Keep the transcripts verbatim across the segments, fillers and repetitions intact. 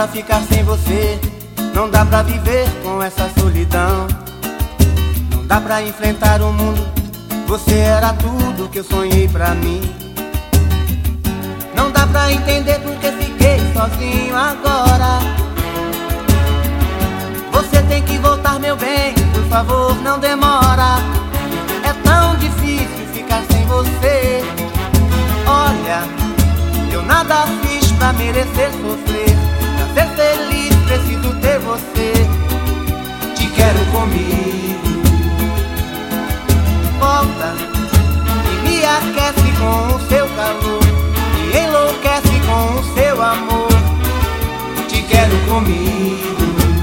pra ficar sem você, não dá pra viver com essa solidão. Não dá pra enfrentar o mundo, você era tudo que eu sonhei pra mim. Não dá pra entender porque fiquei sozinho agora. Você tem que voltar, meu bem, por favor, não demora. É tão difícil ficar sem você. Olha, eu nada fiz pra merecer sofrer. Pra ser feliz preciso ter você. Te quero comigo. Volta e me aquece com o seu calor, me enlouquece com o seu amor. Te quero comigo.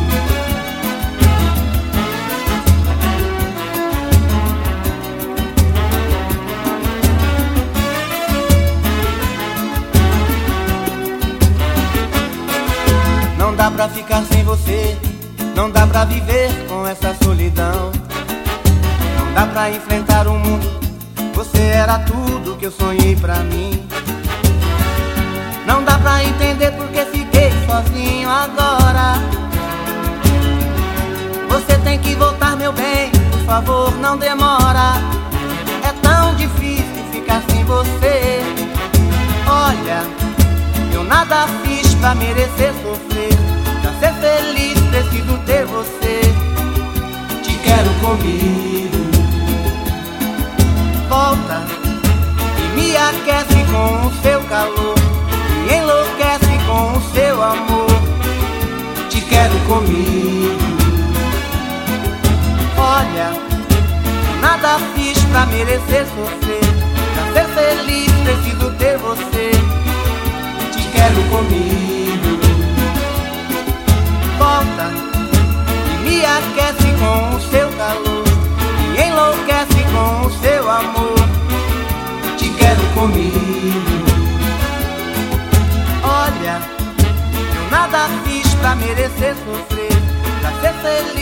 Não dá pra ficar sem você, não dá pra viver com essa solidão. Não dá pra enfrentar o mundo, você era tudo que eu sonhei pra mim. Não dá pra entender porque fiquei sozinho agora. Você tem que voltar, meu bem, por favor, não demora. É tão difícil ficar sem você. Olha, eu nada fiz pra merecer sofrer. Pra ser feliz preciso ter você. Te quero comigo. Volta e me aquece com o seu calor, me enlouquece com o seu amor. Te quero comigo. Olha, nada fiz pra merecer sofrer. Pra ser feliz preciso ter você. Te quero comigo. Volta e me aquece com o seu calor, me enlouquece com o seu amor. Te quero comigo. Olha, eu nada fiz pra merecer sofrer. Pra ser feliz